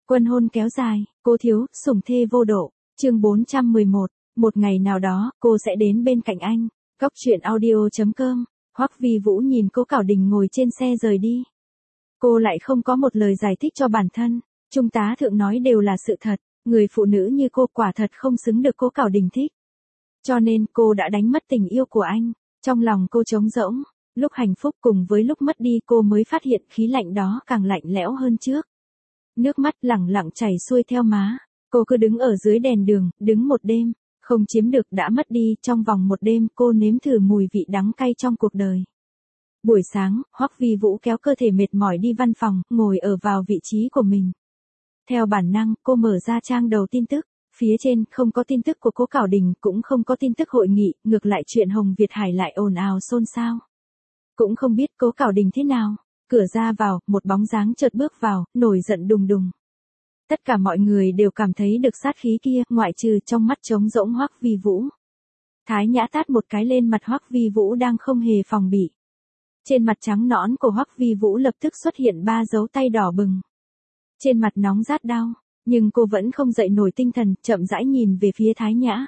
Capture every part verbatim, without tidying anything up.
Quân hôn kéo dài, cô thiếu, sủng thê vô độ. Chương bốn trăm mười một, một ngày nào đó, cô sẽ đến bên cạnh anh. Góc truyện audio chấm com. Hoắc Vi Vũ nhìn Cố Cảo Đình ngồi trên xe rời đi. Cô lại không có một lời giải thích cho bản thân. Trung tá thượng nói đều là sự thật, người phụ nữ như cô quả thật không xứng được Cố Cảo Đình thích. Cho nên cô đã đánh mất tình yêu của anh. Trong lòng cô trống rỗng, lúc hạnh phúc cùng với lúc mất đi cô mới phát hiện khí lạnh đó càng lạnh lẽo hơn trước. Nước mắt lẳng lặng chảy xuôi theo má. Cô cứ đứng ở dưới đèn đường, đứng một đêm, không chiếm được đã mất đi. Trong vòng một đêm cô nếm thử mùi vị đắng cay trong cuộc đời. Buổi sáng, Hoắc Vi Vũ kéo cơ thể mệt mỏi đi văn phòng, ngồi ở vào vị trí của mình. Theo bản năng, cô mở ra trang đầu tin tức. Phía trên không có tin tức của Cố Cảo Đình, cũng không có tin tức hội nghị, ngược lại chuyện Hồng Việt Hải lại ồn ào xôn xao. Cũng không biết Cố Cảo Đình thế nào. Cửa ra vào, một bóng dáng chợt bước vào, nổi giận đùng đùng. Tất cả mọi người đều cảm thấy được sát khí kia, ngoại trừ trong mắt trống rỗng Hoắc Vi Vũ. Thái Nhã tát một cái lên mặt Hoắc Vi Vũ đang không hề phòng bị. Trên mặt trắng nõn của Hoắc Vi Vũ lập tức xuất hiện ba dấu tay đỏ bừng. Trên mặt nóng rát đau, nhưng cô vẫn không dậy nổi tinh thần, chậm rãi nhìn về phía Thái Nhã.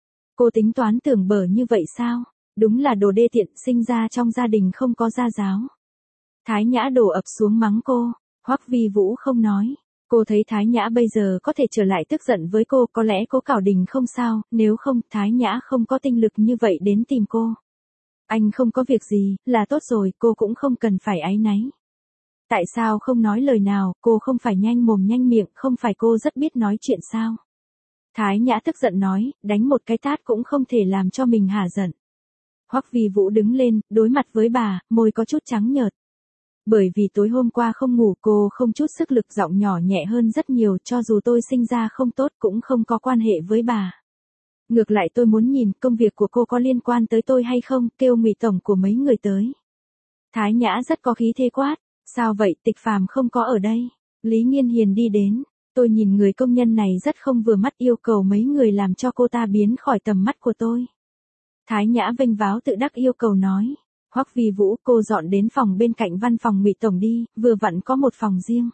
Cô tính toán tưởng bở như vậy sao? Đúng là đồ đê tiện, sinh ra trong gia đình không có gia giáo. Thái Nhã đổ ập xuống mắng cô. Hoắc Vi Vũ không nói. Cô thấy Thái Nhã bây giờ có thể trở lại tức giận với cô, có lẽ Cố Cảo Đình không sao, nếu không Thái Nhã không có tinh lực như vậy đến tìm cô. Anh không có việc gì, là tốt rồi, cô cũng không cần phải áy náy. Tại sao không nói lời nào, cô không phải nhanh mồm nhanh miệng, không phải cô rất biết nói chuyện sao? Thái Nhã tức giận nói, đánh một cái tát cũng không thể làm cho mình hả giận. Hoắc Vi Vũ đứng lên, đối mặt với bà, môi có chút trắng nhợt. Bởi vì tối hôm qua không ngủ cô không chút sức lực, giọng nhỏ nhẹ hơn rất nhiều, cho dù tôi sinh ra không tốt cũng không có quan hệ với bà. Ngược lại tôi muốn nhìn công việc của cô có liên quan tới tôi hay không, kêu Ngụy tổng của mấy người tới. Thái Nhã rất có khí thế quát, sao vậy, Tịch Phàm không có ở đây. Lý Nghiên Hiền đi đến, tôi nhìn người công nhân này rất không vừa mắt, yêu cầu mấy người làm cho cô ta biến khỏi tầm mắt của tôi. Thái Nhã vênh váo tự đắc yêu cầu nói. Hoắc Vi Vũ, cô dọn đến phòng bên cạnh văn phòng Ngụy tổng đi, vừa vặn có một phòng riêng.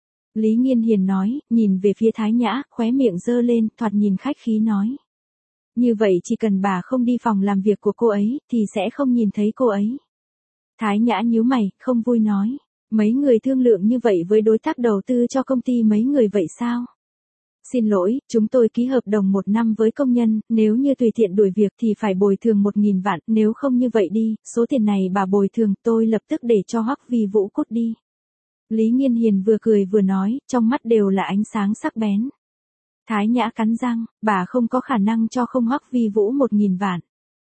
Lý Nghiên Hiền nói, nhìn về phía Thái Nhã, khóe miệng giơ lên, thoạt nhìn khách khí nói. Như vậy chỉ cần bà không đi phòng làm việc của cô ấy, thì sẽ không nhìn thấy cô ấy. Thái Nhã nhíu mày, không vui nói. Mấy người thương lượng như vậy với đối tác đầu tư cho công ty mấy người vậy sao? Xin lỗi, chúng tôi ký hợp đồng một năm với công nhân, nếu như tùy tiện đuổi việc thì phải bồi thường một nghìn vạn, nếu không như vậy đi, số tiền này bà bồi thường, tôi lập tức để cho Hoắc Vi Vũ cút đi. Lý Nghiên Hiền vừa cười vừa nói, trong mắt đều là ánh sáng sắc bén. Thái Nhã cắn răng, bà không có khả năng cho không Hoắc Vi Vũ một nghìn vạn.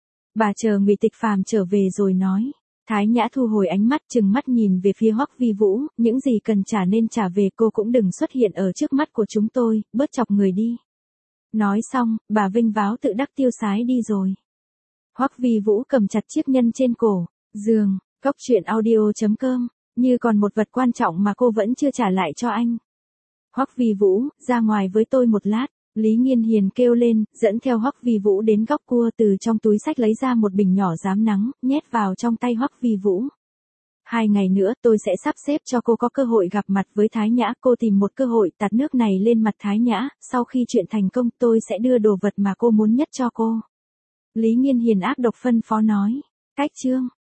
Bà chờ Ngụy Tịch Phàm trở về rồi nói. Thái Nhã thu hồi ánh mắt, trừng mắt nhìn về phía Hoắc Vi Vũ, những gì cần trả nên trả về, cô cũng đừng xuất hiện ở trước mắt của chúng tôi, bớt chọc người đi. Nói xong, bà vênh váo tự đắc tiêu sái đi rồi. Hoắc Vi Vũ cầm chặt chiếc nhẫn trên cổ, giường, góc truyện audio chấm com, như còn một vật quan trọng mà cô vẫn chưa trả lại cho anh. Hoắc Vi Vũ, ra ngoài với tôi một lát. Lý Nghiên Hiền kêu lên, dẫn theo Hoắc Vi Vũ đến góc cua, từ trong túi xách lấy ra một bình nhỏ giám nắng, nhét vào trong tay Hoắc Vi Vũ. Hai ngày nữa tôi sẽ sắp xếp cho cô có cơ hội gặp mặt với Thái Nhã, cô tìm một cơ hội tạt nước này lên mặt Thái Nhã, sau khi chuyện thành công tôi sẽ đưa đồ vật mà cô muốn nhất cho cô. Lý Nghiên Hiền ác độc phân phó nói. Cách chương.